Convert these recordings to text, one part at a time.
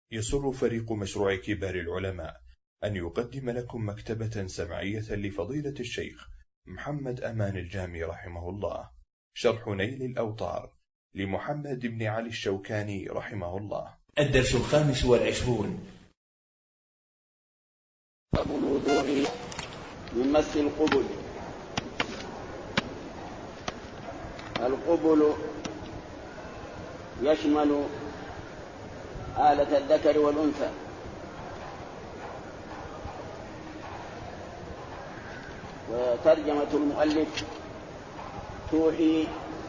يسر فريق مشروع كبار العلماء أن يقدم لكم مكتبة سمعية لفضيلة الشيخ محمد أمان الجامي رحمه الله، شرح نيل الأوطار لمحمد بن علي الشوكاني رحمه الله. الدرس 25. باب الوضوء من مس القبل. القبل يشمل آلة الذكر والأنثى، وترجمة المؤلف توحي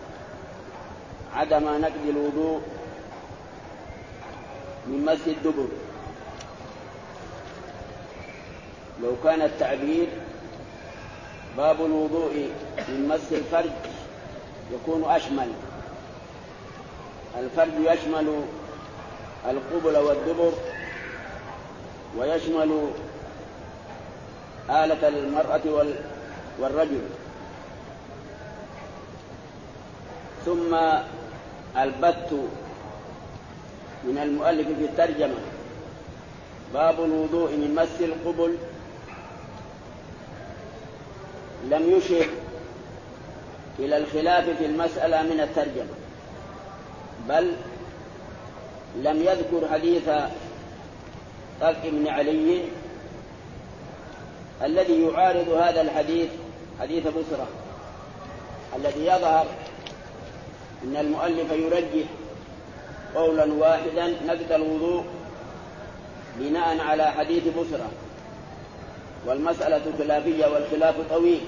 عدم نقض الوضوء من مس الدبر. لو كان التعبير باب الوضوء من مس الفرج يكون أشمل. الفرج يشمل القبل والدبر، ويشمل آلة المرأة والرجل. ثم البت من المؤلف في الترجمة باب الوضوء من مس القبل لم يشر إلى الخلاف في المسألة من الترجمة، بل لم يذكر حديث طلق بن علي الذي يعارض هذا الحديث، حديث بصرة، الذي يظهر أن المؤلف يرجح قولا واحدا نقض الوضوء بناء على حديث بصرة، والمسألة خلافية والخلاف طويل.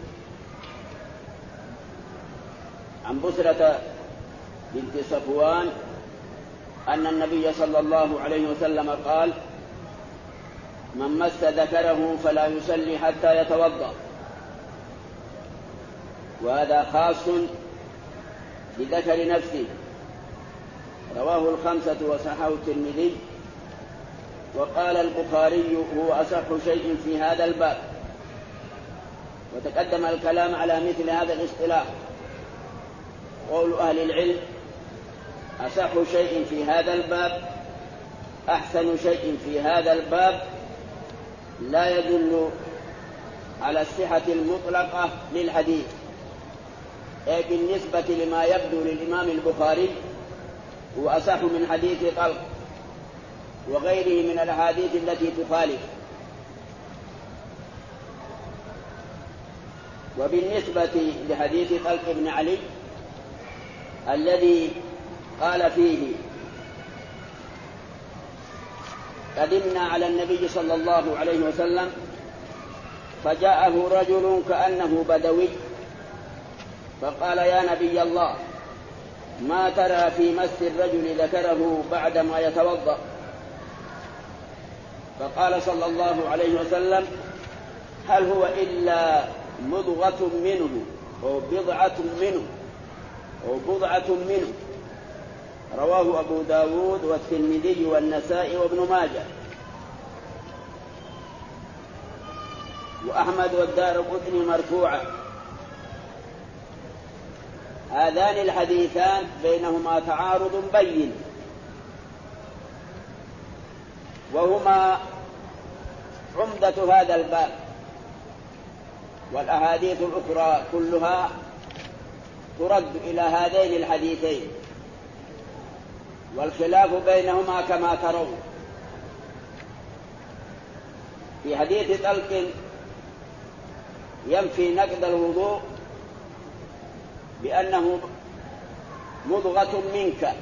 عن بصرة بنت صفوان أن النبي صلى الله عليه وسلم قال: من مس ذكره فلا يصلي حتى يتوضأ. وهذا خاص بذكر نفسه، رواه الخمسة وصححه الترمذي. وقال البخاري: هو أصح شيء في هذا الباب. وتقدم الكلام على مثل هذا الاصطلاح. قول أهل العلم: أصح شيء في هذا الباب، أحسن شيء في هذا الباب، لا يدل على الصحة المطلقة للحديث، أي بالنسبة لما يبدو للإمام البخاري هو أصح من حديث طلق وغيره من الأحاديث التي تخالف. وبالنسبة لحديث طلق بن علي الذي قال فيه: قدمنا على النبي صلى الله عليه وسلم فجاءه رجل كأنه بدوي فقال: يا نبي الله، ما ترى في مس الرجل ذكره بعدما يتوضأ؟ فقال صلى الله عليه وسلم: هل هو إلا مضغة منه أو بضعة منه أو بضعة منه. رواه أبو داود والترمذي والنسائي وابن ماجه وأحمد والدارقطني مرفوعا. هذان الحديثان بينهما تعارض بين، وهما عمدة هذا الباب، والأحاديث الأخرى كلها ترد إلى هذين الحديثين، والخلاف بينهما كما ترون. في حديث طلق ينفي نقض الوضوء بأنه مضغة منك،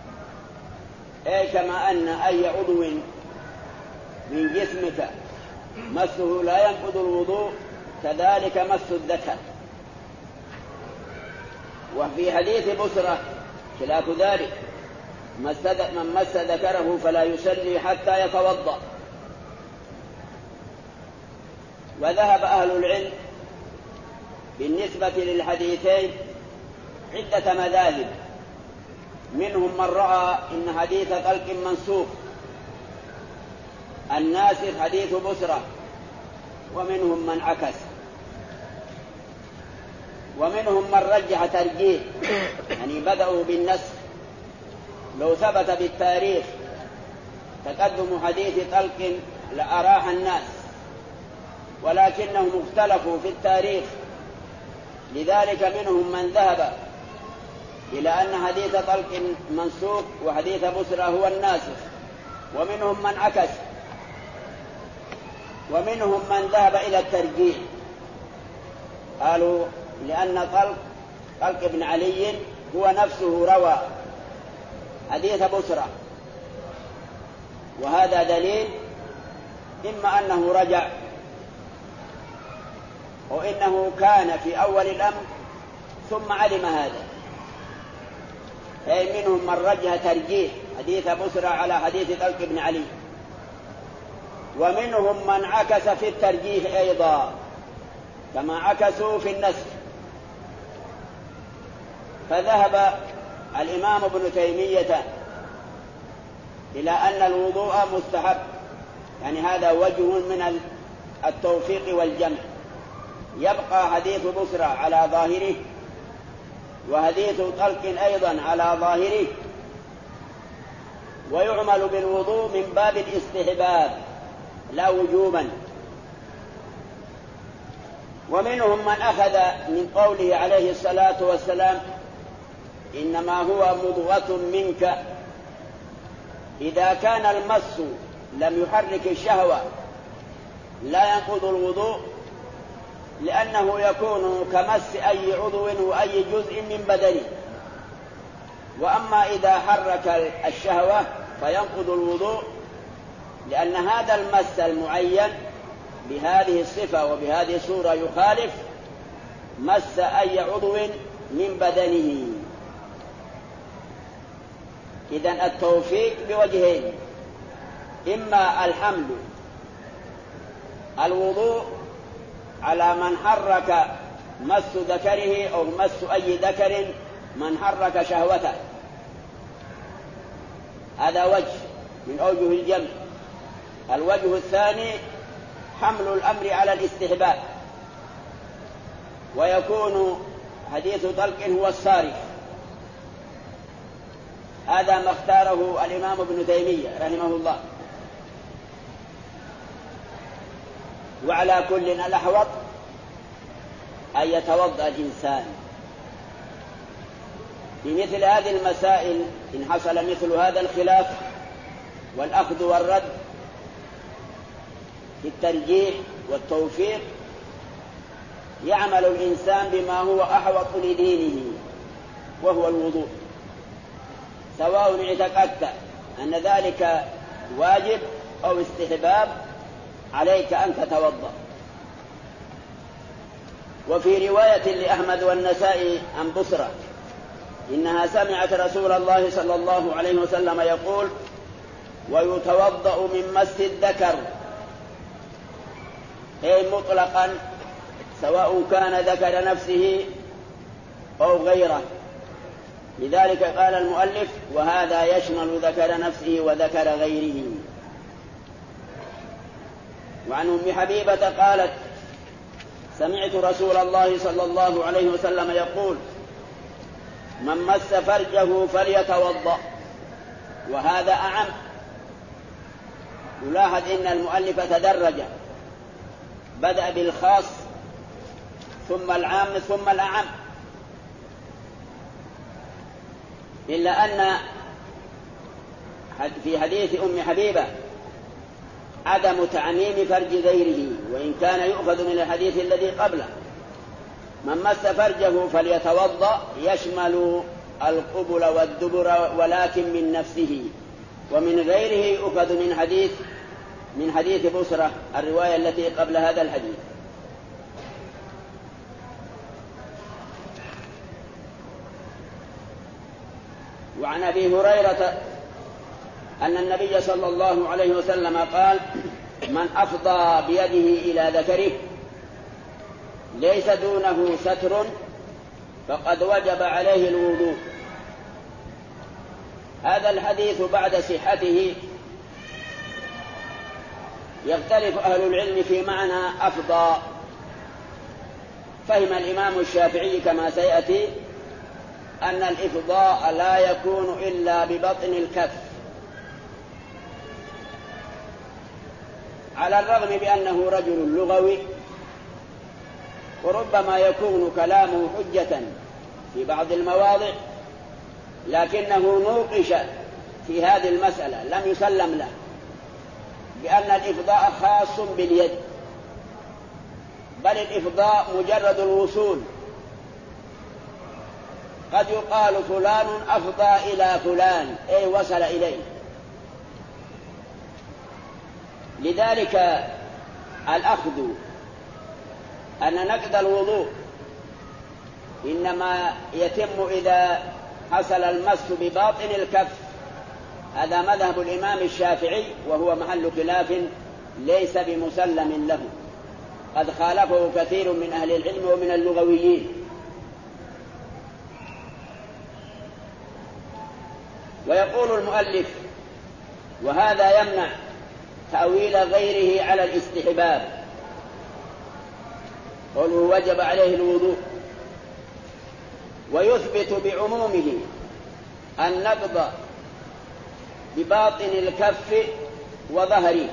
أي كما أن أي عضو من جسمك مسه لا ينقض الوضوء، كذلك مس الذكر. وفي حديث بصرة خلاف ذلك: من مس ذكره فلا يصلي حتى يتوضأ. وذهب أهل العلم بالنسبة للحديثين عدة مذاهب، منهم من رأى إن حديث طلق منسوخ، الناسخ حديث بصرة، ومنهم من عكس، ومنهم من رجح ترجيح، يعني بدأوا بالنسخ لو ثبت بالتاريخ تقدم حديث طلق لأراح الناس، ولكنهم اختلفوا في التاريخ، لذلك منهم من ذهب إلى أن حديث طلق منسوخ وحديث بسرى هو الناسخ، ومنهم من عكس، ومنهم من ذهب إلى الترجيح، قالوا لأن طلق بن علي هو نفسه روى حديث بسرى، وهذا دليل إما أنه رجع وإنه كان في أول الأمر ثم علم هذا، أي منهم من رجح ترجيح حديث بسرى على حديث طلق بن علي، ومنهم من عكس في الترجيح أيضا كما عكسوا في النسخ. فذهب الإمام ابن تيمية إلى أن الوضوء مستحب، يعني هذا وجه من التوفيق والجمع، يبقى حديث بسرى على ظاهره وحديث طلق أيضا على ظاهره، ويعمل بالوضوء من باب الاستحباب لا وجوبا. ومنهم من أخذ من قوله عليه الصلاة والسلام إنما هو مضغة منك، إذا كان المس لم يحرك الشهوة لا ينقض الوضوء، لأنه يكون كمس أي عضو وأي جزء من بدنه. وأما إذا حرك الشهوة فينقض الوضوء، لأن هذا المس المعين بهذه الصفة وبهذه الصورة يخالف مس أي عضو من بدنه. إذن التوفيق بوجهين: إما الحمل الوضوء على من حرك مس ذكره أو مس أي ذكر من حرك شهوته، هذا وجه من أوجه الجمع. الوجه الثاني حمل الأمر على الاستحباب، ويكون حديث طلق هو الصارف. هذا ما اختاره الإمام ابن تيمية رحمه الله. وعلى كل الأحوط أن يتوضأ الإنسان في مثل هذه المسائل. إن حصل مثل هذا الخلاف والأخذ والرد في الترجيح والتوفيق، يعمل الإنسان بما هو أحوط لدينه وهو الوضوء، سواء اعتقدت أن ذلك واجب أو استحباب، عليك أن تتوضأ. وفي رواية لأحمد والنسائي عن بصرة إنها سمعت رسول الله صلى الله عليه وسلم يقول: ويتوضأ من مس الذكر، أي مطلقا سواء كان ذكر نفسه أو غيره. لذلك قال المؤلف: وهذا يشمل ذكر نفسه وذكر غيره. وعن أم حبيبة قالت: سمعت رسول الله صلى الله عليه وسلم يقول: من مس فرجه فليتوضأ. وهذا أعم. يلاحظ إن المؤلف تدرج، بدأ بالخاص ثم العام ثم الأعم، إلا أن في حديث أم حبيبة عدم تعميم فرج غيره، وإن كان يؤخذ من الحديث الذي قبله. من مس فرجه فليتوضأ يشمل القبل والدبر، ولكن من نفسه، ومن غيره يؤخذ من حديث بصرة الرواية التي قبل هذا الحديث. وعن أبي هريرة أن النبي صلى الله عليه وسلم قال: من أفضى بيده إلى ذكره ليس دونه ستر فقد وجب عليه الوضوء. هذا الحديث بعد صحته يختلف أهل العلم في معنى أفضى. فهم الإمام الشافعي كما سيأتي أن الإفضاء لا يكون إلا ببطن الكف، على الرغم بأنه رجل لغوي وربما يكون كلامه حجة في بعض المواضع، لكنه نوقش في هذه المسألة، لم يسلم له بأن الإفضاء خاص باليد، بل الإفضاء مجرد الوصول. قد يقال فلان أفضى إلى فلان، أي وصل إليه. لذلك الأخذ أن نقض الوضوء إنما يتم إذا حصل المس بباطن الكف، هذا مذهب الإمام الشافعي، وهو محل خلاف ليس بمسلم له، قد خالفه كثير من أهل العلم ومن اللغويين. ويقول المؤلف: وهذا يمنع تأويل غيره على الاستحباب، قوله وجب عليه الوضوء، ويثبت بعمومه النقض بباطن الكف وظهره،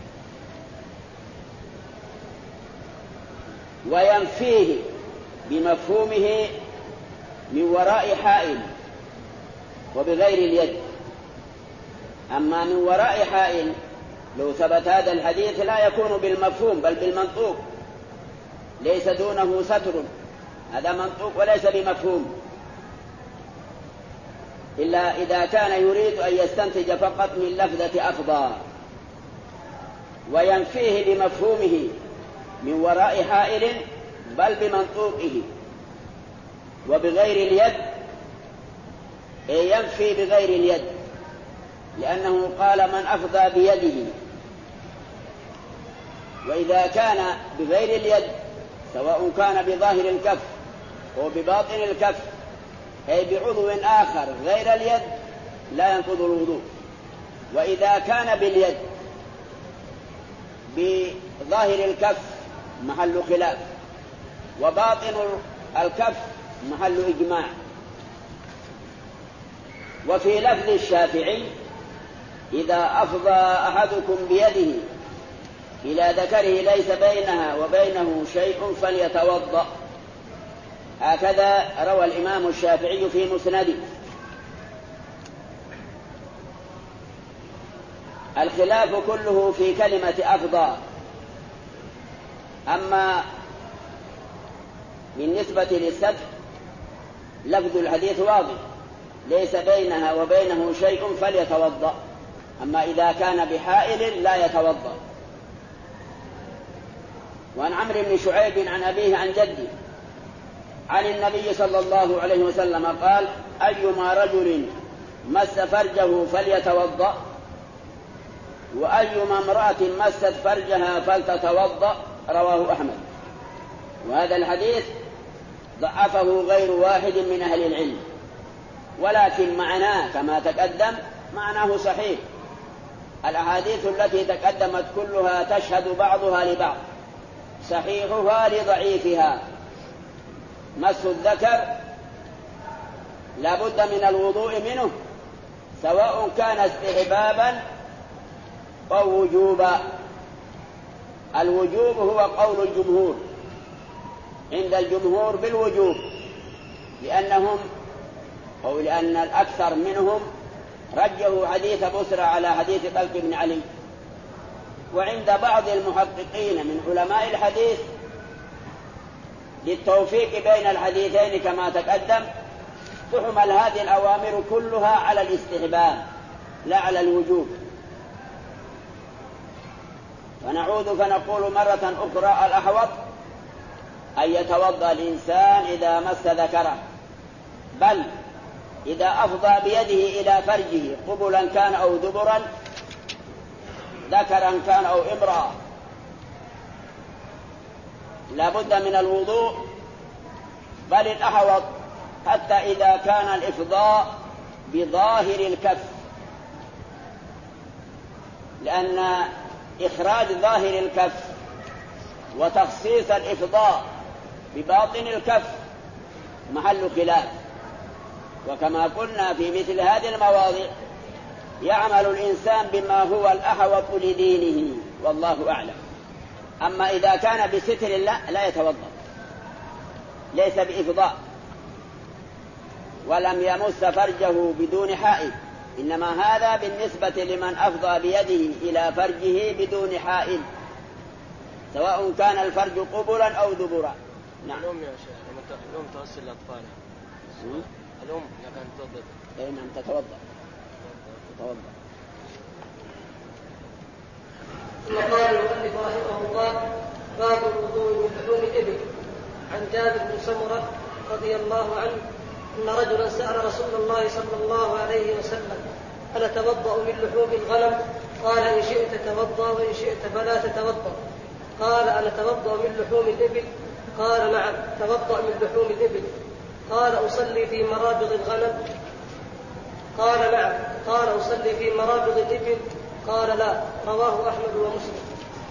وينفيه بمفهومه من وراء حائل وبغير اليد. أما من وراء حائل لو ثبت هذا الحديث لا يكون بالمفهوم بل بالمنطوق، ليس دونه ستر، هذا منطوق وليس بمفهوم، إلا إذا كان يريد أن يستنتج فقط من لفظة أفضى. وينفيه بمفهومه من وراء حائل بل بمنطوقه. وبغير اليد ينفي بغير اليد، لأنه قال من أفضى بيده. وإذا كان بغير اليد سواء كان بظاهر الكف أو بباطن الكف أي بعضو آخر غير اليد لا ينقض الوضوء. وإذا كان باليد بظاهر الكف محل خلاف، وباطن الكف محل إجماع. وفي لفظ الشافعي: إذا أفضى أحدكم بيده إلى ذكره ليس بينها وبينه شيء فليتوضأ. هكذا روى الإمام الشافعي في مسنده. الخلاف كله في كلمة أفضى. أما بالنسبة للستر لفظ الحديث واضح: ليس بينها وبينه شيء فليتوضأ. أما إذا كان بحائل لا يتوضأ. وعن عمرو بن شعيب عن أبيه عن جده عن النبي صلى الله عليه وسلم قال: أيما رجل مس فرجه فليتوضأ، وأيما امرأة مست فرجها فلتتوضأ. رواه أحمد. وهذا الحديث ضعفه غير واحد من أهل العلم، ولكن معناه كما تقدم معناه صحيح. الأحاديث التي تقدمت كلها تشهد بعضها لبعض، صحيحها لضعيفها. مس الذكر لا بد من الوضوء منه، سواء كان استحبابا أو وجوبا. الوجوب هو قول الجمهور، عند الجمهور بالوجوب، لأن الأكثر منهم رجحوا حديث بسرى على حديث طلق بن علي. وعند بعض المحققين من علماء الحديث للتوفيق بين الحديثين كما تقدم تحمل هذه الأوامر كلها على الاستحباب لا على الوجوب. فنعود فنقول مرة أخرى: الأحوط أن يتوضأ الإنسان إذا مس ذكره، بل إذا أفضى بيده إلى فرجه قبلا كان أو دبرا، ذكرا كان أو امرأة، لا بد من الوضوء. بل الأحوط حتى إذا كان الإفضاء بظاهر الكف، لأن إخراج ظاهر الكف وتخصيص الإفضاء بباطن الكف محل خلاف. وكما قلنا في مثل هذه المواضع يعمل الإنسان بما هو الأحوط لدينه والله أعلم. أما إذا كان بستر الله لا يتوضأ، ليس بإفضاء، ولم يمس فرجه بدون حائل، إنما هذا بالنسبة لمن أفضى بيده إلى فرجه بدون حائل، سواء كان الفرج قبلا أو دبرا. نعم. الأم يا شيخ الأم تغسل لأطفالها. الأم كانت تتوضأ. أي نعم تتوضأ. ثم قال المؤلف رحمه الله: باب الوضوء من لحوم الإبل. عن جابر بن سمرة رضي الله عنه أن رجلا سأل رسول الله صلى الله عليه وسلم: ألا توضأ من لحوم الغنم؟ قال: إن شئت توضأ وإن شئت فلا تتوضأ. قال: ألا توضأ من لحوم الإبل؟ قال: نعم توضأ من لحوم الإبل. قال: أصلي في مرابض الغنم؟ قال: نعم. قال: أصلي في مرابض الإبل؟ قال: لا. رواه أحمد ومسلم.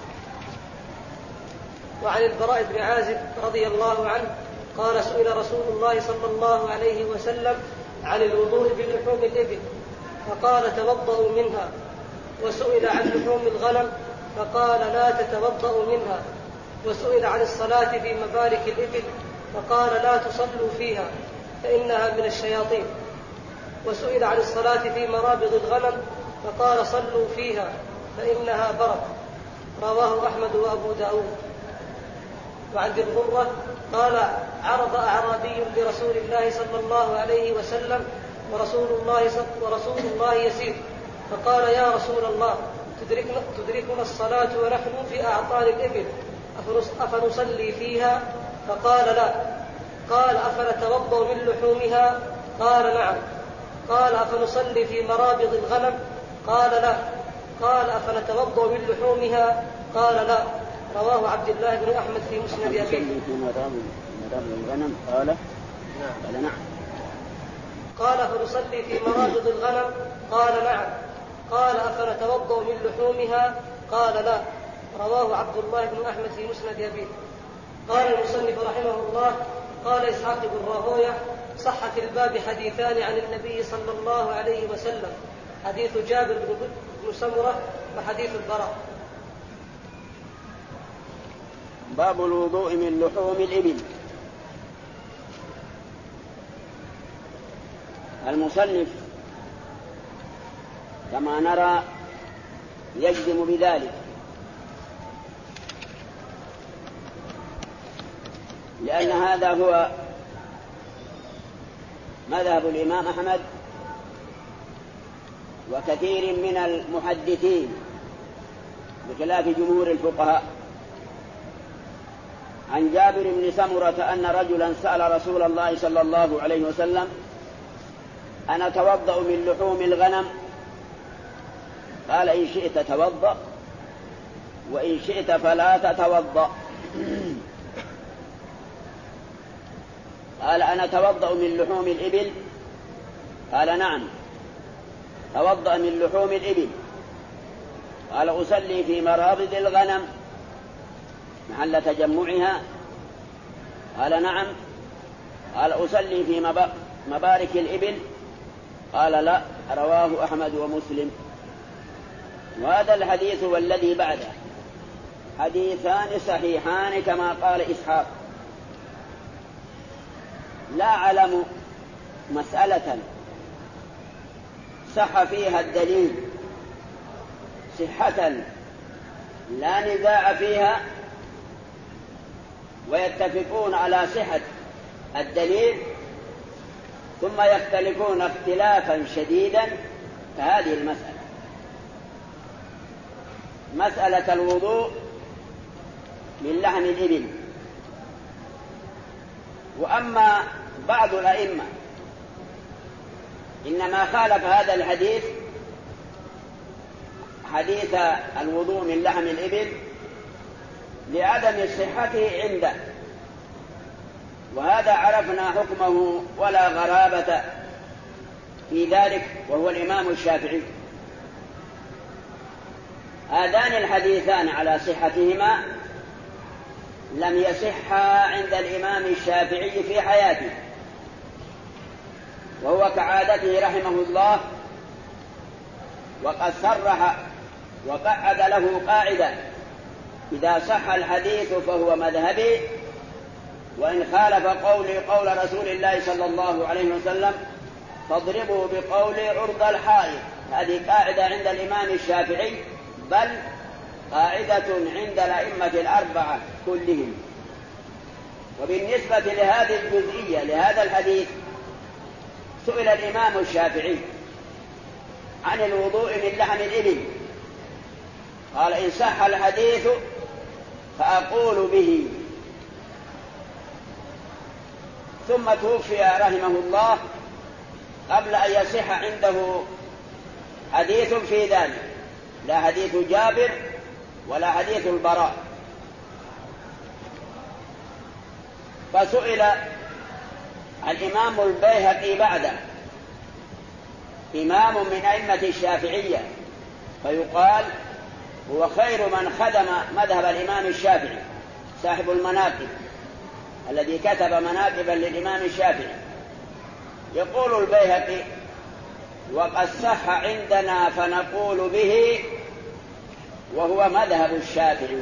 وعن البراء بن عازب رضي الله عنه قال: سئل رسول الله صلى الله عليه وسلم عن الوضوء بلحوم الإبل فقال: توضأوا منها. وسئل عن لحوم الغنم فقال: لا تتوضأوا منها. وسئل عن الصلاة في مبارك الإبل فقال: لا تصلوا فيها فإنها من الشياطين. وسئل عن الصلاة في مرابض الغنم فقال: صلوا فيها فإنها بركة. رواه أحمد وأبو داود. وعن ذي الغرة قال: عرض أعرابي لرسول الله صلى الله عليه وسلم ورسول الله يسير، فقال: يا رسول الله، تدركنا الصلاة ونحن في أعطان الإبل، أفنصلي فيها؟ فقال: لا. قال: أفنتوضأ من لحومها؟ قال: نعم. قال: أفنصلي في مرابض الغنم؟ قال: لا. قال: أفنتوضأ من لحومها؟ قال: لا. رواه عبد الله بن أحمد في مسند أبيه. في مرابض الغنم؟ قال: نعم. قال: فنصلي في مرابض الغنم؟ قال: نعم. قال: أفنتوضأ من لحومها؟ قال: لا. رواه عبد الله بن أحمد في مسند أبيه. قال المصنف رحمه الله: قال إسحاق بن راهويه: صح في الباب حديثان عن النبي صلى الله عليه وسلم، حديث جابر بن سمرة وحديث البراء. باب الوضوء من لحوم الإبل. المصنف كما نرى يجزم بذلك، لأن هذا هو مذهب الإمام أحمد وكثير من المحدثين بخلاف جمهور الفقهاء. عن جابر بن سمرة أن رجلا سأل رسول الله صلى الله عليه وسلم: أنا توضأ من لحوم الغنم؟ قال: إن شئت توضأ وإن شئت فلا تتوضأ. قال: أنا توضأ من لحوم الإبل؟ قال: نعم توضأ من لحوم الإبل. قال: أصلي في مرابض الغنم محل تجمعها؟ قال: نعم. قال: أصلي في مبارك الإبل؟ قال: لا. رواه أحمد ومسلم. وهذا الحديث والذي بعده حديثان صحيحان كما قال إسحاق. لا أعلم مسألة صح فيها الدليل صحة لا نزاع فيها ويتفقون على صحة الدليل ثم يختلفون اختلافا شديدا كهذه المسألة، مسألة الوضوء من لحم الإبل. وأما بعض الأئمة إنما خالف هذا الحديث، حديث الوضوء من لحم الإبل، لعدم صحته عنده، وهذا عرفنا حكمه ولا غرابة في ذلك، وهو الإمام الشافعي. هذان الحديثان على صحتهما لم يصحا عند الإمام الشافعي في حياته، وهو كعادته رحمه الله وقد صرح وقعد له قاعدة: إذا صح الحديث فهو مذهبي، وإن خالف قولي قول رسول الله صلى الله عليه وسلم فاضربوا بقولي عرض الحائط. هذه قاعدة عند الإمام الشافعي، بل قاعدة عند الأئمة الأربعة كلهم. وبالنسبة لهذه الجزئية لهذا الحديث، سئل الإمام الشافعي عن الوضوء من لحم الإبل، قال: إن صح الحديث فأقول به. ثم توفي رحمه الله قبل أن يصح عنده حديث في ذلك، لا حديث جابر ولا حديث البراء. فسئل الإمام البيهقي بعده، إمام من أئمة الشافعية، فيقال هو خير من خدم مذهب الإمام الشافعي، صاحب المناقب الذي كتب مناقبا للإمام الشافعي. يقول البيهقي: وقد صح عندنا فنقول به، وهو مذهب الشافعي،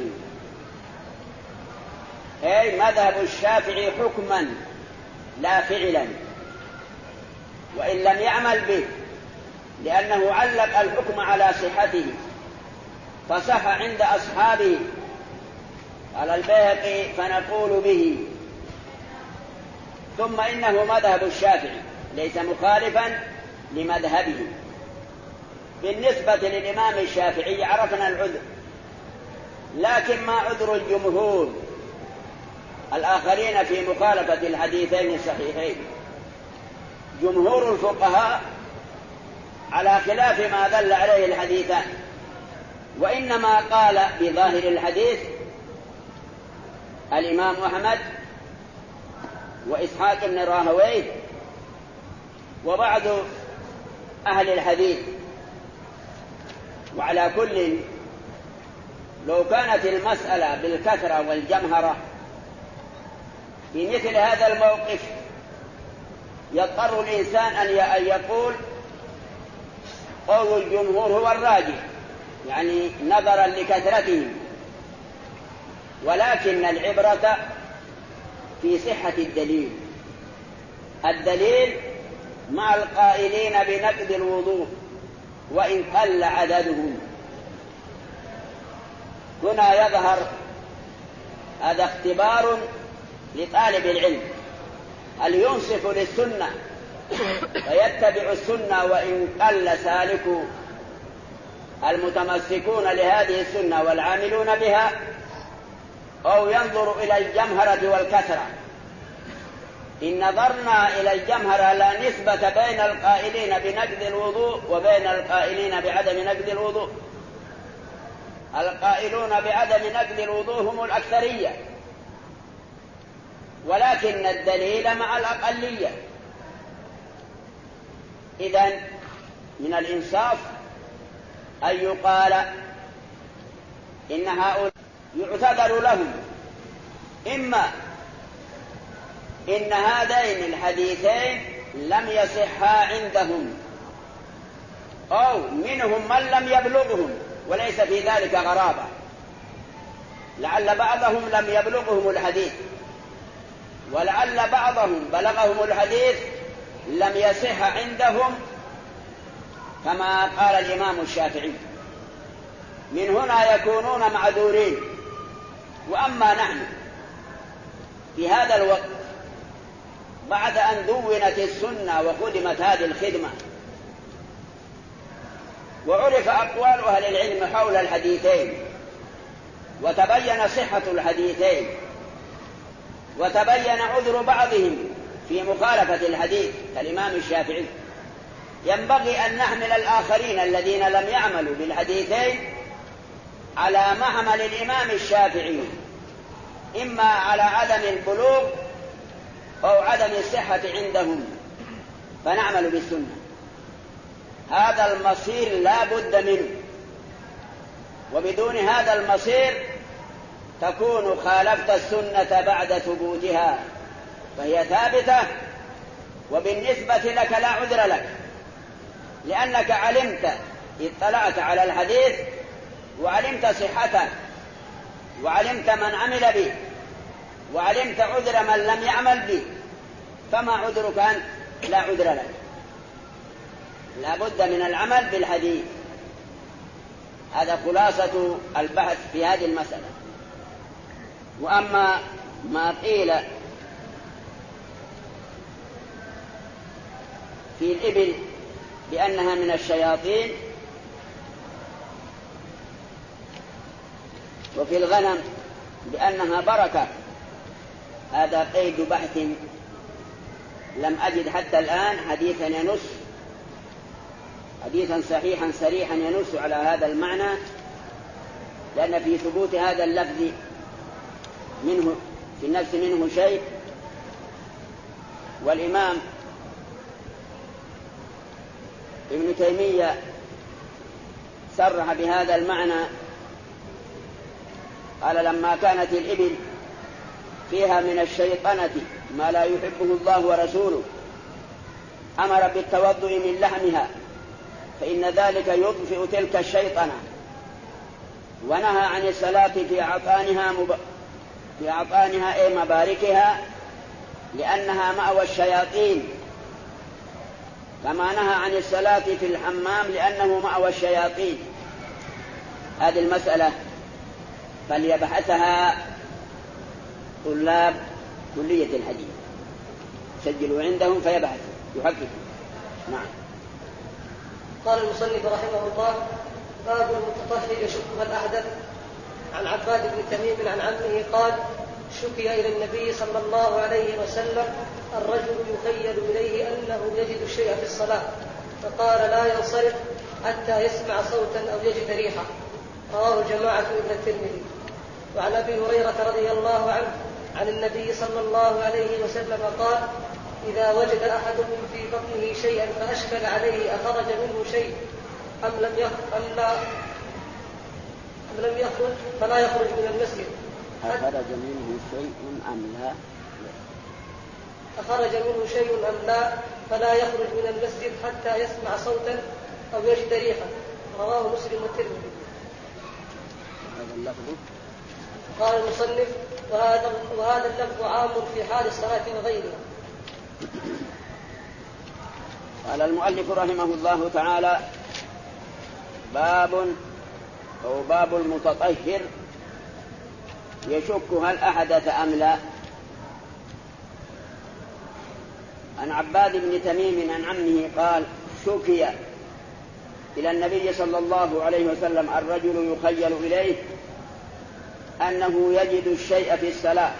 أي مذهب الشافعي حكما لا فعلا، وإن لم يعمل به، لأنه علق الحكم على صحته فصح عند أصحابه. قال البيهقي: فنقول به. ثم إنه مذهب الشافعي ليس مخالفا لمذهبه. بالنسبة للإمام الشافعي عرفنا العذر، لكن ما عذر الجمهور الآخرين في مخالفة الحديثين الصحيحين؟ جمهور الفقهاء على خلاف ما دل عليه الحديثان، وإنما قال بظاهر الحديث الإمام أحمد وإسحاق بن راهويه وبعض أهل الحديث. وعلى كل، لو كانت المسألة بالكثرة والجمهرة في مثل هذا الموقف يضطر الإنسان أن يقول قول الجمهور هو الراجح، يعني نظرا لكثرتهم. ولكن العبرة في صحة الدليل. الدليل مع القائلين بنقض الوضوء وإن قل عددهم. هنا يظهر هذا اختبار لطالب العلم، هل ينصف للسنة فيتبع السنة وإن قل سالك المتمسكون لهذه السنة والعاملون بها، أو ينظر إلى الجمهرة والكثرة؟ إن نظرنا إلى الجمهرة لا نسبة بين القائلين بنقض الوضوء وبين القائلين بعدم نقض الوضوء. القائلون بعدم نقض الوضوء هم الأكثرية، ولكن الدليل مع الأقلية. إذن من الإنصاف أن يقال إن هؤلاء يعتذر لهم، إما إن هذين الحديثين لم يصحا عندهم، أو منهم من لم يبلغهم وليس في ذلك غرابة، لعل بعضهم لم يبلغهم الحديث، ولعل بعضهم بلغهم الحديث لم يصح عندهم كما قال الإمام الشافعي. من هنا يكونون معذورين. وأما نحن في هذا الوقت بعد أن دونت السنة وخدمت هذه الخدمة وعرف أقوال أهل العلم حول الحديثين وتبين صحة الحديثين وتبين عذر بعضهم في مخالفة الحديث كالإمام الشافعي، ينبغي أن نحمل الآخرين الذين لم يعملوا بالحديثين على محمل الإمام الشافعي، إما على عدم البلوغ أو عدم الصحة عندهم، فنعمل بالسنة. هذا المصير لا بد منه، وبدون هذا المصير تكون خالفت السنة بعد ثبوتها، فهي ثابتة، وبالنسبة لك لا عذر لك، لأنك علمت اطلعت على الحديث وعلمت صحته وعلمت من عمل به وعلمت عذر من لم يعمل به، فما عذرك أنت؟ لا عذر لك، لا بد من العمل بالحديث. هذا خلاصة البحث في هذه المسألة. وأما ما قيل في الإبل بأنها من الشياطين وفي الغنم بأنها بركة، هذا قيد بحث لم أجد حتى الآن حديثا ينص، حديثا صحيحا صريحا ينص على هذا المعنى، لأن في ثبوت هذا اللفظ منه في النفس منه شيء. والإمام ابن تيمية صرح بهذا المعنى، قال لما كانت الإبل فيها من الشيطنة ما لا يحبه الله ورسوله أمر بالتوضؤ من لحمها، فإن ذلك يطفئ تلك الشيطنة، ونهى عن الصلاة في أعطانها أي مباركها لأنها مأوى الشياطين، كما نهى عن الصلاة في الحمام لأنه مأوى الشياطين. هذه المسألة فليبحثها طلاب كلية الحديث، سجلوا عندهم فيبحثوا يحققوا. نعم. قال المصنف رحمه الله: باب المتطهر يشك من أحدث. عن عباد بن تميم عن عمه قال: شكي إلى النبي صلى الله عليه وسلم الرجل يخيل إليه أنه يجد الشيء في الصلاة، فقال: لا ينصرف حتى يسمع صوتا أو يجد ريحا. رواه جماعة ابن الترمذي. وعن أبي هريرة رضي الله عنه عن النبي صلى الله عليه وسلم قال: إذا وجد أحدكم في بطنه شيئا فأشكل عليه أخرج منه شيء أم لم يخرج فلا يخرج من المسجد. أخرج منه شيء أم لا؟ أخرج منه شيء أم لا فلا يخرج من المسجد حتى يسمع صوتا أو يجد ريحا. رواه مسلم والترمذي. هذا اللفظ قال المصنف: وهذا اللفظ عام في حال الصلاة وغيرها. قال المؤلف رحمه الله تعالى: باب المتطهر يشك هل أحدث أم لا. عن عباد بن تميم عن عمه قال: شكي إلى النبي صلى الله عليه وسلم الرجل يخيل إليه أنه يجد الشيء في الصلاة.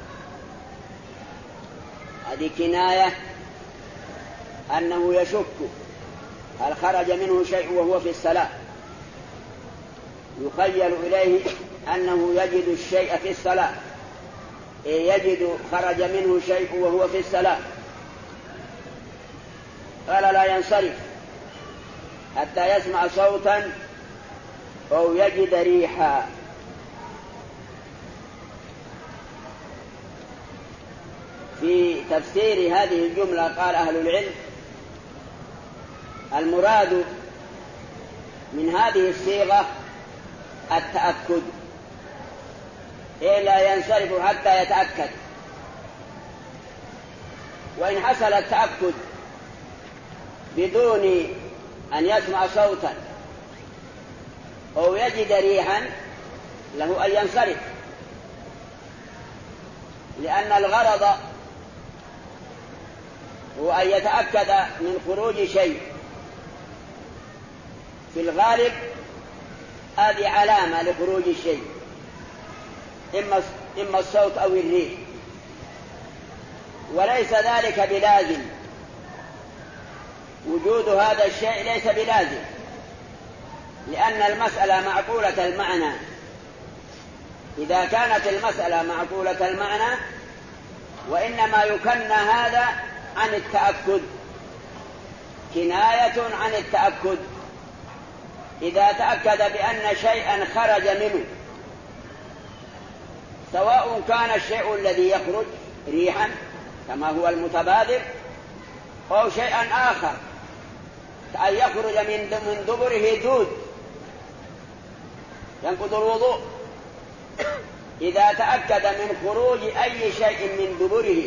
هذه كناية أنه يشك هل خرج منه شيء وهو في الصلاة. يخيل إليه أنه يجد الشيء في الصلاة، يجد خرج منه شيء وهو في الصلاة. قال: لا ينصرف حتى يسمع صوتا أو يجد ريحا. في تفسير هذه الجملة قال أهل العلم: المراد من هذه الصيغة التأكد، لا ينصرف حتى يتأكد. وإن حصل التأكد بدون أن يسمع صوتا أو يجد ريحا له أن ينصرف، لأن الغرض هو أن يتأكد من خروج شيء. في الغالب هذه علامة لخروج الشيء، إما الصوت أو الريح، وليس ذلك بلازم. وجود هذا الشيء ليس بلازم، لأن المسألة معقولة المعنى. إذا كانت المسألة معقولة المعنى وإنما يكنى هذا عن التأكد، كناية عن التأكد. إذا تأكد بأن شيئا خرج منه، سواء كان الشيء الذي يخرج ريحا كما هو المتبادر أو شيئا آخر كأن يخرج من دبره دود ينقض الوضوء إذا تأكد من خروج أي شيء من دبره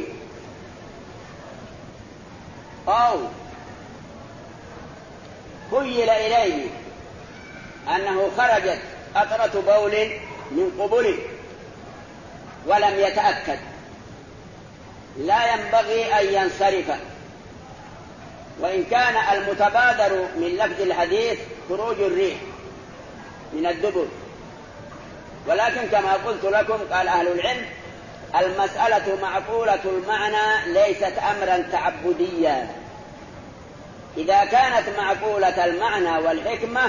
أو خيل إليه أنه خرجت قطرة بول من قبله ولم يتأكد لا ينبغي أن ينصرف، وإن كان المتبادر من لفظ الحديث خروج الريح من الدبر، ولكن كما قلت لكم قال أهل العلم المسألة معقولة المعنى ليست أمرا تعبديا. إذا كانت معقولة المعنى والحكمة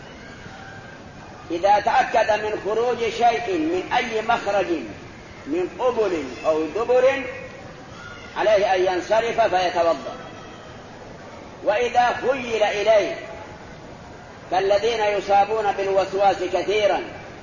إذا تأكد من خروج شيء من أي مخرج من قبل أو دبر عليه أن ينصرف فيتوضأ. وإذا خيل إليه كالذين يصابون بالوسواس كثيرا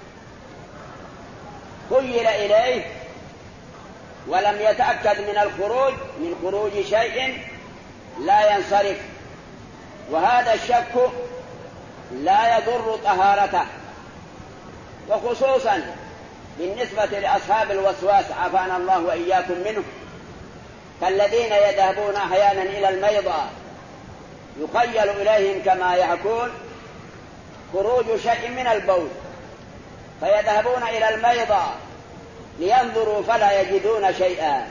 خيل إليه ولم يتأكد من خروج شيء لا ينصرف، وهذا الشك لا يضر طهارته، وخصوصا بالنسبة لأصحاب الوسواس عافانا الله وإياكم منه كالذين يذهبون أحيانا إلى الميضة يخيل إليهم كما يحكون خروج شيء من البول فيذهبون إلى الميضة لينظروا فلا يجدون شيئا.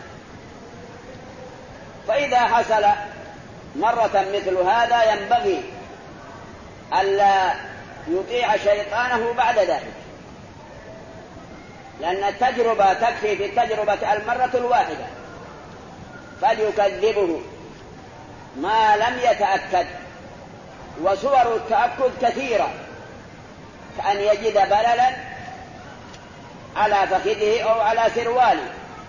فإذا حصل مرة مثل هذا ينبغي ألا يطيع شيطانه بعد ذلك، لأن التجربة تكفي في التجربة المرة الواحدة، فليكذبه ما لم يتأكد. وصور التأكد كثيرة، كأن يجد بللا على فخذه أو على سرواله،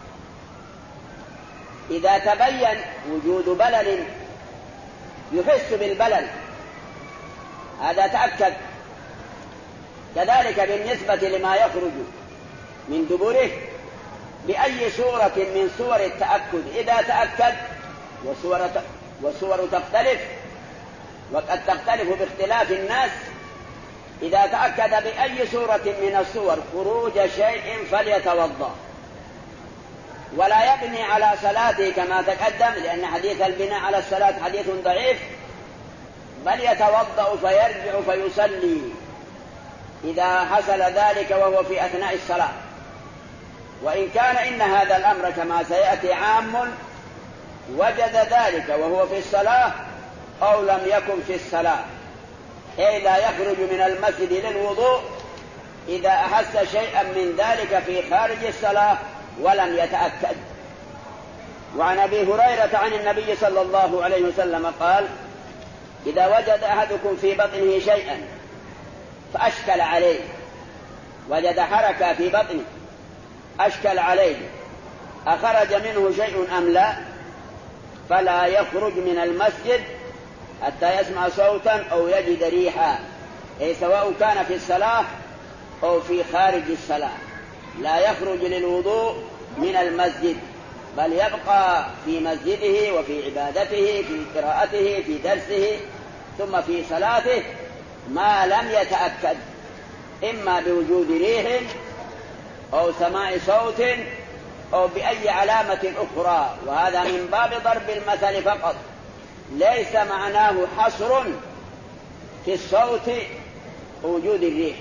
إذا تبين وجود بلل يحس بالبلل هذا تأكد. كذلك بالنسبة لما يخرج من دبره بأي صورة من صور التأكد إذا تأكد، والصور تختلف وقد تختلف باختلاف الناس، إذا تأكد بأي صورة من الصور خروج شيء فليتوضأ ولا يبني على صلاته كما تقدم، لأن حديث البناء على الصلاة حديث ضعيف، بل يتوضأ فيرجع فيصلي إذا حصل ذلك وهو في أثناء الصلاة. وإن كان إن هذا الأمر كما سيأتي عام وجد ذلك وهو في الصلاة أو لم يكن في الصلاة، أي لا يخرج من المسجد للوضوء إذا أحس شيئا من ذلك في خارج الصلاة ولم يتأكد. وعن أبي هريرة عن النبي صلى الله عليه وسلم قال: إذا وجد أحدكم في بطنه شيئا فأشكل عليه، وجد حركة في بطنه أشكل عليه أخرج منه شيء أم لا، فلا يخرج من المسجد حتى يسمع صوتا أو يجد ريحا، أي سواء كان في الصلاة أو في خارج الصلاة، لا يخرج للوضوء من المسجد بل يبقى في مسجده وفي عبادته في قراءته في درسه ثم في صلاته ما لم يتأكد إما بوجود ريح أو سماع صوت أو بأي علامة أخرى. وهذا من باب ضرب المثل فقط، ليس معناه حصر في الصوت وجود الريح،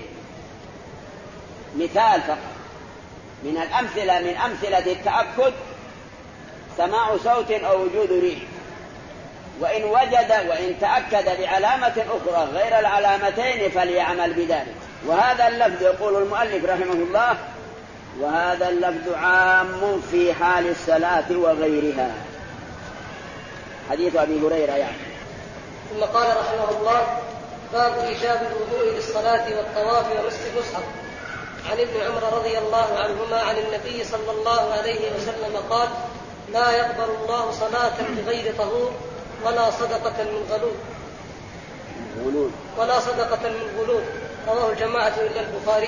مثال فقط من الأمثلة من أمثلة التأكد سماع صوت أو وجود ريح. وإن تأكد بعلامة أخرى غير العلامتين فليعمل بذلك. وهذا اللفظ يقول المؤلف رحمه الله: وهذا اللفظ عام في حال الصلاة وغيرها، حديث أبي هريرة يعني. ثم قال رحمه الله: باب إيجاب الوضوء للصلاة والطواف ومس المصحف. عن ابن عمر رضي الله عنهما عن النبي صلى الله عليه وسلم قال: لا يقبل الله صلاة بغير طهور ولا صدقة من غلول، رواه الجماعة إلا البخاري.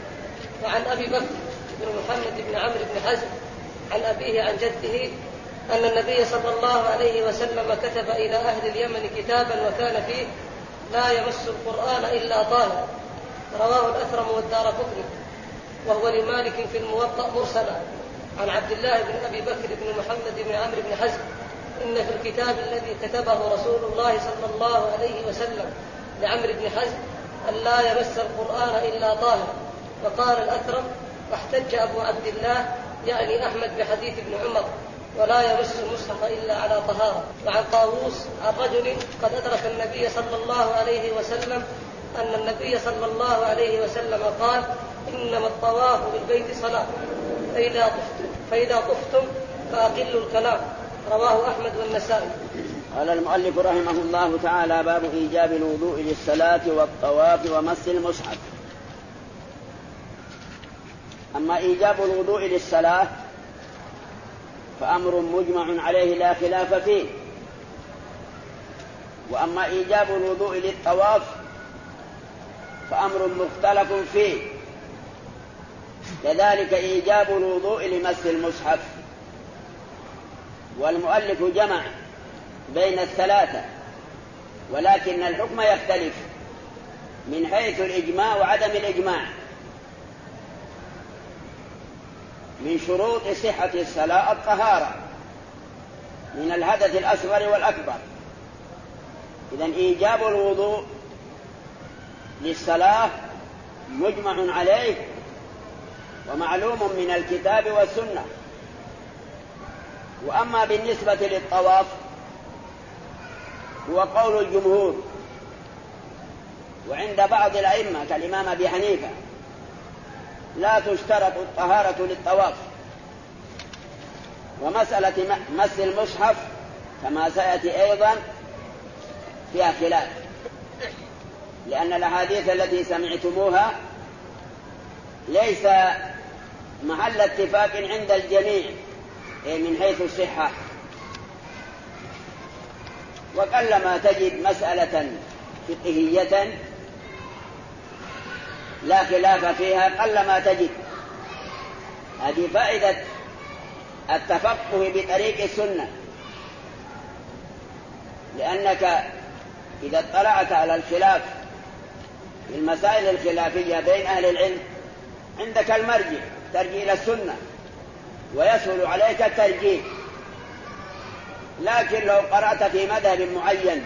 وعن أبي بكر بن محمد بن عمرو بن حزم عن أبيه عن جده أن النبي صلى الله عليه وسلم كتب إلى أهل اليمن كتابا وكان فيه لا يمس القرآن إلا طاهر، رواه الأثرم والدارقطني، وهو لمالك في الموطأ مرسلا عن عبد الله بن أبي بكر بن محمد بن عمرو بن حزم إن في الكتاب الذي كتبه رسول الله صلى الله عليه وسلم لعمرو بن حزم أن لا يمس القرآن إلا طاهر. وقال الأثرم: واحتج أبو عبد الله يعني أحمد بحديث ابن عمر ولا يمس المصحف إلا على طهارة. وعن طاووس عن رجل قد أدرك النبي صلى الله عليه وسلم أن النبي صلى الله عليه وسلم قال: إنما الطواف بالبيت صلاة، فإذا طفتم فأقلوا الكلام. رواه أحمد والنسائي. قال المؤلف رحمه الله تعالى: باب إيجاب الوضوء للصلاة والطواف ومس المصحف. أما إيجاب الوضوء للصلاة فأمر مجمع عليه لا خلاف فيه، وأما إيجاب الوضوء للطواف فأمر مختلف فيه، كذلك إيجاب الوضوء لمس المصحف. والمؤلف جمع بين الثلاثة، ولكن الحكم يختلف من حيث الإجماع وعدم الإجماع. من شروط صحة الصلاة الطهارة من الحدث الأصغر والأكبر. إذن إيجاب الوضوء للصلاة مجمع عليه ومعلوم من الكتاب والسنة. وأما بالنسبة للطواف هو قول الجمهور وعند بعض الأئمة كالإمام أبي حنيفة لا تشترط الطهارة للطواف. ومسألة مس المصحف كما سيأتي أيضا فيها خلاف، لأن الأحاديث التي سمعتموها ليس محل اتفاق عند الجميع من حيث الصحة. وقلما تجد مسألة فقهية لا خلاف فيها، قلما تجد. هذه فائدة التفقه بطريق السنة، لأنك إذا اطلعت على الخلاف في المسائل الخلافية بين أهل العلم عندك المرجع، ترجع إلى السنة ويسهل عليك الترجيح. لكن لو قرأت في مذهب معين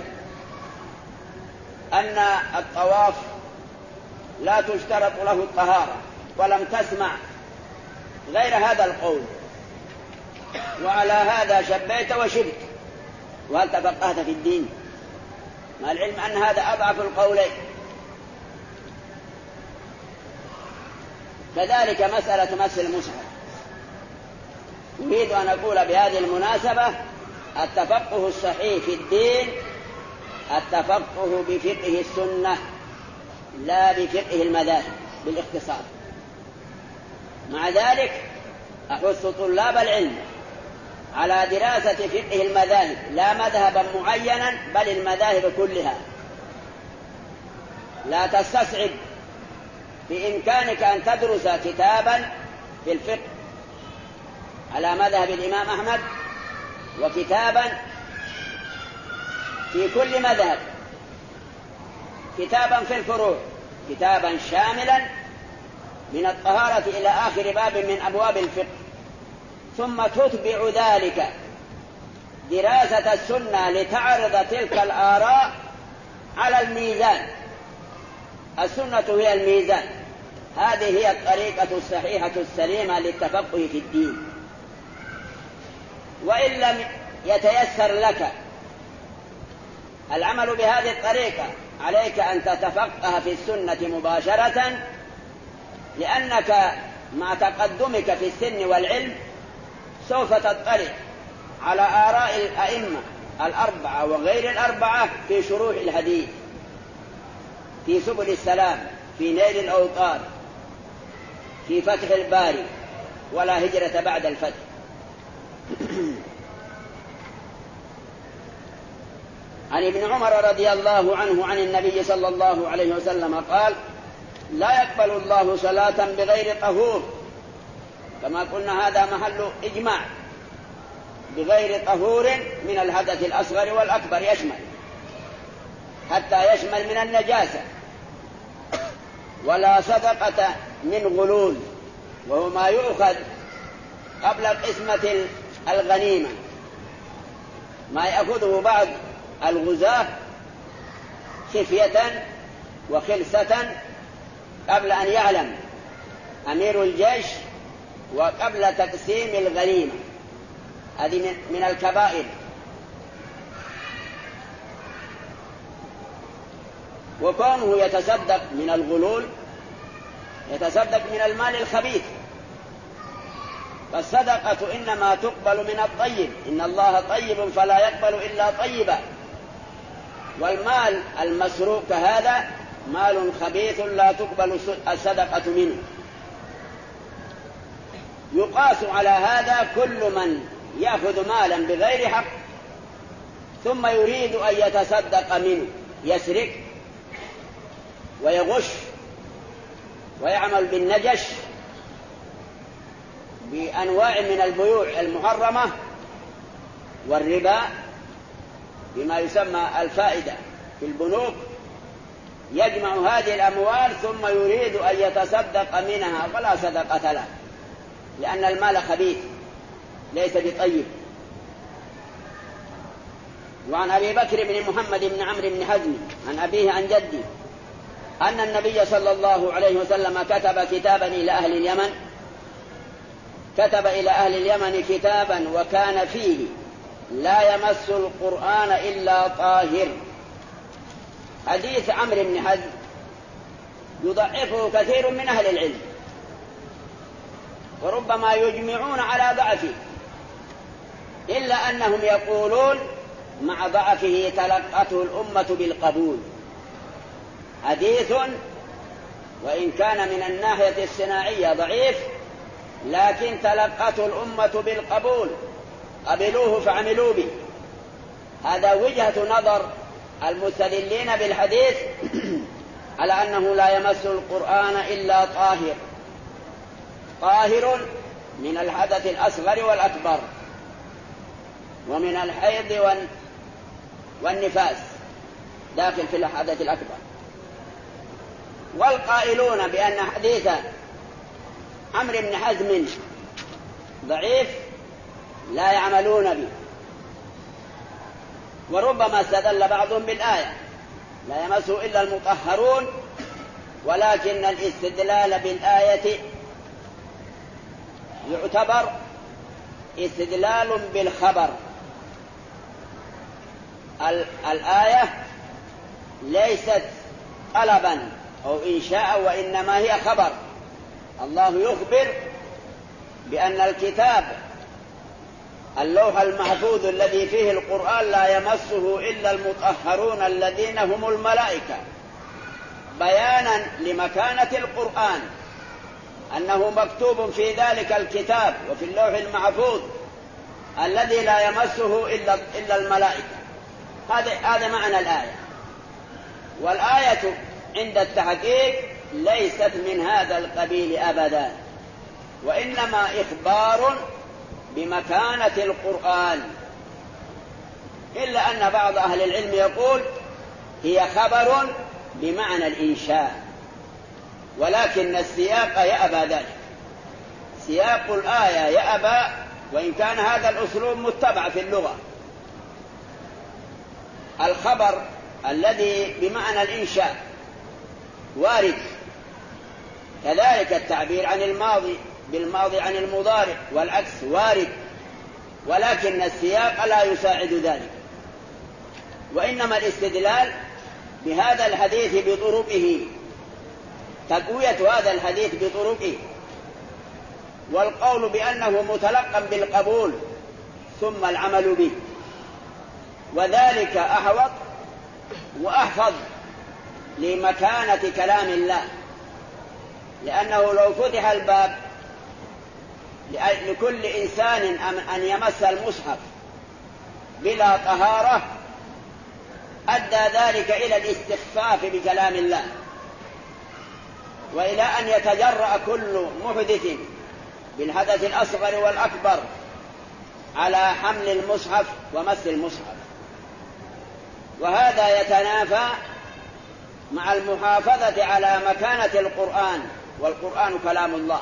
أن الطواف لا تشترط له الطهارة ولم تسمع غير هذا القول، وعلى هذا شبيت وشبت، وهل تفقهت في الدين؟ مع العلم أن هذا أضعف القولين. كذلك مسألة مس المصحف، أريد أن أقول بهذه المناسبة التفقه الصحيح في الدين التفقه بفقه السنة لا بفقه المذاهب بالاختصار. مع ذلك أحث طلاب العلم على دراسة فقه المذاهب، لا مذهبا معينا بل المذاهب كلها. لا تستصعب، بإمكانك أن تدرس كتابا في الفقه على مذهب الإمام أحمد، وكتابا في كل مذهب، كتابا في الفروع، كتابا شاملا من الطهارة إلى آخر باب من أبواب الفقه، ثم تتبع ذلك دراسة السنة لتعرض تلك الآراء على الميزان. السنة هي الميزان، هذه هي الطريقة الصحيحة السليمة للتفقه في الدين. وإن لم يتيسر لك العمل بهذه الطريقة عليك أن تتفقه في السنة مباشرة، لأنك مع تقدمك في السن والعلم سوف تطلع على آراء الأئمة الأربعة وغير الأربعة في شروح الحديث، في سبل السلام، في نيل الأوطار، في فتح الباري، ولا هجرة بعد الفتح. عن ابن عمر رضي الله عنه عن النبي صلى الله عليه وسلم قال: لا يقبل الله صلاة بغير طهور. كما قلنا هذا محل إجماع، بغير طهور من الحدث الأصغر والأكبر يشمل، حتى يشمل من النجاسة. ولا صدقة من غلول، وهو ما يؤخذ قبل قسمة الغنيمة، ما يأخذه بعض الغزاة خفية وخلسة قبل أن يعلم أمير الجيش وقبل تقسيم الغنيمة. هذه من الكبائر. وكونه يتصدق من الغلول يتصدق من المال الخبيث، فالصدقة إنما تقبل من الطيب، إن الله طيب فلا يقبل إلا طيبا. والمال المسروق هذا مال خبيث لا تقبل الصدقة منه. يقاس على هذا كل من يأخذ مالا بغير حق ثم يريد أن يتصدق منه، يسرق ويغش ويعمل بالنجش بأنواع من البيوع المحرمة والربا بما يسمى الفائدة في البنوك، يجمع هذه الأموال ثم يريد أن يتصدق منها، فلا صدقة له، لأن المال خبيث ليس بطيب. وعن أبي بكر بن محمد بن عمرو بن حزم عن أبيه عن جده أن النبي صلى الله عليه وسلم كتب كتابا إلى أهل اليمن، كتب إلى أهل اليمن كتابا وكان فيه لا يمس القرآن إلا طاهر. حديث عمرو بن حزم يضعفه كثير من أهل العلم، وربما يجمعون على ضعفه، إلا أنهم يقولون مع ضعفه تلقته الأمة بالقبول. حديث وإن كان من الناحية الصناعية ضعيف، لكن تلقته الأمة بالقبول، قبلوه فعملوا به. هذا وجهة نظر المستدلين بالحديث على أنه لا يمس القرآن إلا طاهر، طاهر من الحدث الأصغر والأكبر، ومن الحيض والنفاس داخل في الحدث الأكبر. والقائلون بأن حديث عمرو بن حزم ضعيف لا يعملون به، وربما استدل بعضهم بالآية لا يمسه إلا المطهرون، ولكن الاستدلال بالآية يعتبر استدلال بالخبر. الآية ليست طلبا أو إنشاء، وإنما هي خبر. الله يخبر بأن الكتاب اللوح المحفوظ الذي فيه القرآن لا يمسه إلا المطهرون الذين هم الملائكة، بيانا لمكانة القرآن، أنه مكتوب في ذلك الكتاب وفي اللوح المحفوظ الذي لا يمسه إلا الملائكة. هذا معنى الآية. والآية عند التحقيق ليست من هذا القبيل أبدا، وإنما إخبار بمكانة القرآن، إلا أن بعض أهل العلم يقول هي خبر بمعنى الإنشاء، ولكن السياق يأبى ذلك. سياق الآية يأبى، وإن كان هذا الأسلوب متبع في اللغة. الخبر الذي بمعنى الإنشاء وارد، كذلك التعبير عن الماضي بالماضي عن المضارع والعكس وارد، ولكن السياق لا يساعد ذلك. وإنما الاستدلال بهذا الحديث بطرقه، تقوية هذا الحديث بطرقه، والقول بأنه متلقى بالقبول ثم العمل به، وذلك أحوط وأحفظ لمكانة كلام الله. لأنه لو فتح الباب لكل إنسان أن يمس المصحف بلا طهارة أدى ذلك إلى الاستخفاف بكلام الله، وإلى أن يتجرأ كل محدث بالحدث الأصغر والأكبر على حمل المصحف ومس المصحف، وهذا يتنافى مع المحافظة على مكانة القرآن، والقرآن كلام الله.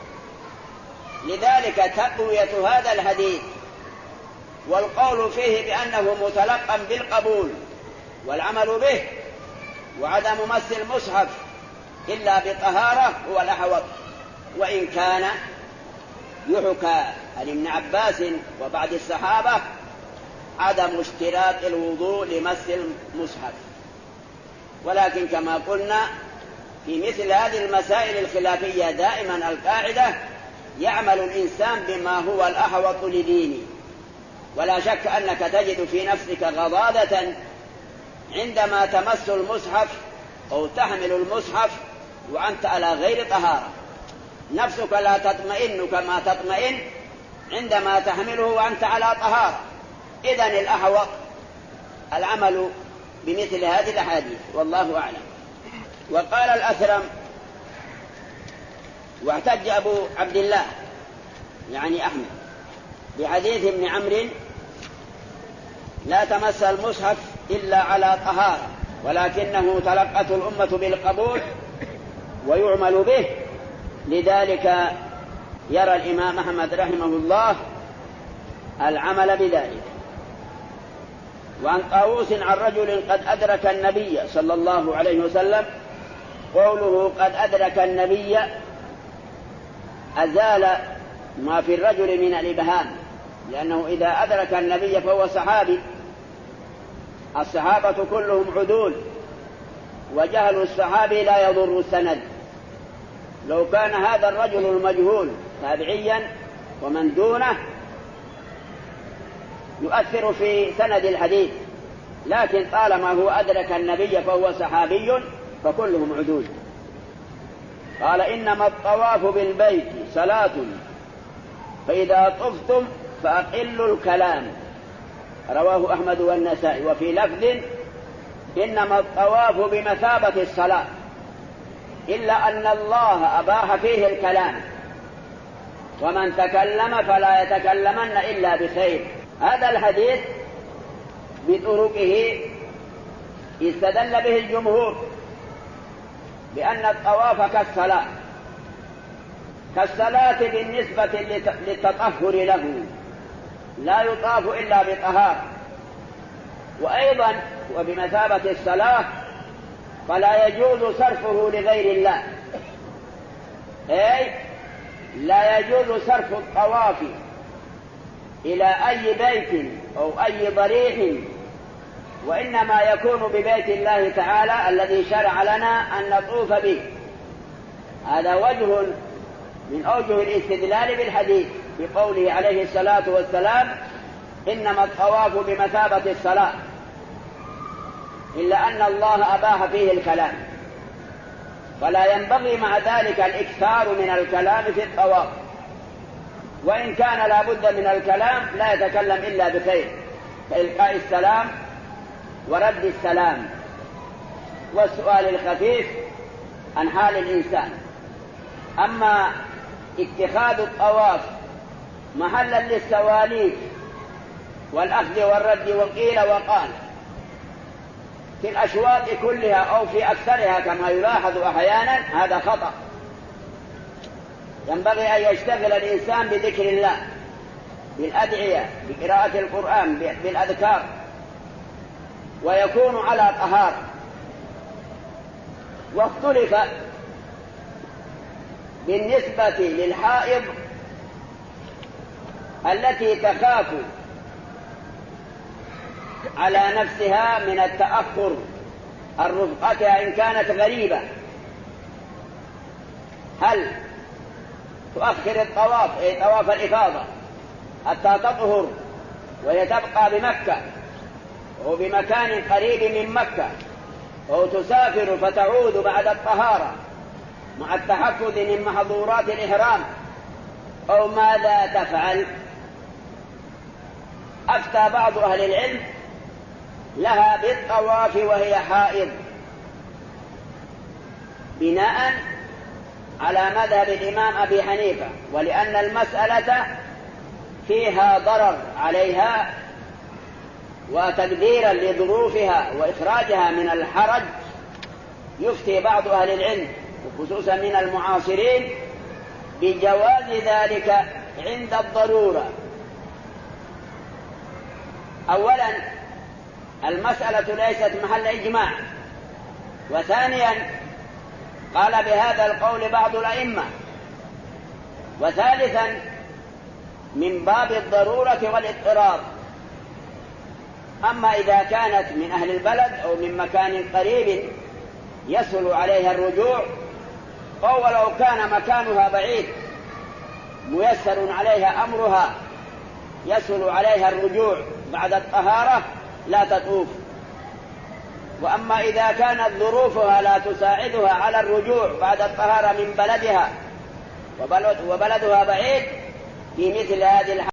لذلك تقوية هذا الحديث والقول فيه بأنه متلقى بالقبول والعمل به وعدم مس المصحف إلا بطهارة هو الأحوط، وإن كان يحكى عن ابن عباس وبعض الصحابة عدم اشتراط الوضوء لمس المصحف. ولكن كما قلنا في مثل هذه المسائل الخلافية دائما القاعدة يعمل الإنسان بما هو الأحوط لدينه، ولا شك أنك تجد في نفسك غضاضة عندما تمس المصحف أو تحمل المصحف وأنت على غير طهارة، نفسك لا تطمئن كما تطمئن عندما تحمله وأنت على طهارة. إذن الأحوط العمل بمثل هذه الأحاديث، والله أعلم. وقال الأثرم واحتج أبو عبد الله يعني أحمد بحديث ابن عمرو لا تمس المصحف إلا على طهارة، ولكنه تلقته الأمة بالقبول ويعمل به، لذلك يرى الإمام أحمد رحمه الله العمل بذلك. وعن طاووس عن رجل قد أدرك النبي صلى الله عليه وسلم، قوله قد أدرك النبي أزال ما في الرجل من الإبهام، لأنه إذا أدرك النبي فهو صحابي، الصحابة كلهم عدول، وجهل الصحابي لا يضر السند. لو كان هذا الرجل المجهول تابعيا ومن دونه يؤثر في سند الحديث، لكن طالما هو أدرك النبي فهو صحابي فكلهم عدول. قال إنما الطواف بالبيت صلاة فإذا طفتم فأقلوا الكلام، رواه أحمد والنسائي. وفي لفظ إنما الطواف بمثابة الصلاة، إلا أن الله أباح فيه الكلام، ومن تكلم فلا يتكلمن إلا بخير. هذا الحديث بطرقه استدل به الجمهور بأن الطواف كالصلاة بالنسبة للتطهر له، لا يطاف إلا بطهارة. وأيضا وبمثابة الصلاة فلا يجوز صرفه لغير الله، أي لا يجوز صرف الطواف إلى أي بيت أو أي ضريح، وإنما يكون ببيت الله تعالى الذي شرع لنا أن نطوف به. هذا وجه من أوجه الاستدلال بالحديث بقوله عليه الصلاة والسلام إنما الطواف بمثابة الصلاة، إلا أن الله أباح فيه الكلام، فلا ينبغي مع ذلك الإكثار من الكلام في الطواف، وإن كان لا بد من الكلام لا يتكلم إلا بخير، كإلقاء السلام ورد السلام والسؤال الخفيف عن حال الإنسان. أما اتخاذ الطواف محلا للسواليف والأخذ والرد وقيل وقال في الأشواط كلها أو في أكثرها كما يلاحظ أحيانا، هذا خطأ. ينبغي أن يشتغل الإنسان بذكر الله، بالأدعية، بقراءة القرآن، بالأذكار، ويكون على طهارة. واختلف بالنسبة للحائض التي تخاف على نفسها من التأخر عن رفقتها إن كانت غريبة، هل تؤخر الطواف أي طواف الإفاضة حتى تطهر وهي تبقى بمكة أو بمكان قريب من مكة، أو تسافر فتعود بعد الطهارة مع التحفظ من محظورات الإحرام، أو ماذا تفعل؟ أفتى بعض أهل العلم لها بالطواف وهي حائض، بناء على مذهب الإمام أبي حنيفة، ولأن المسألة فيها ضرر عليها وتقديرا لظروفها وإخراجها من الحرج، يفتي بعض أهل العلم وخصوصا من المعاصرين بجواز ذلك عند الضرورة. أولا المسألة ليست محل إجماع، وثانيا قال بهذا القول بعض الأئمة، وثالثا من باب الضرورة والاضطرار. أما إذا كانت من أهل البلد أو من مكان قريب يسهل عليها الرجوع، أو ولو كان مكانها بعيد ميسر عليها أمرها يسهل عليها الرجوع بعد الطهارة، لا تطوف. وأما إذا كانت ظروفها لا تساعدها على الرجوع بعد الطهارة من بلدها وبلدها بعيد، في مثل هذه الحالة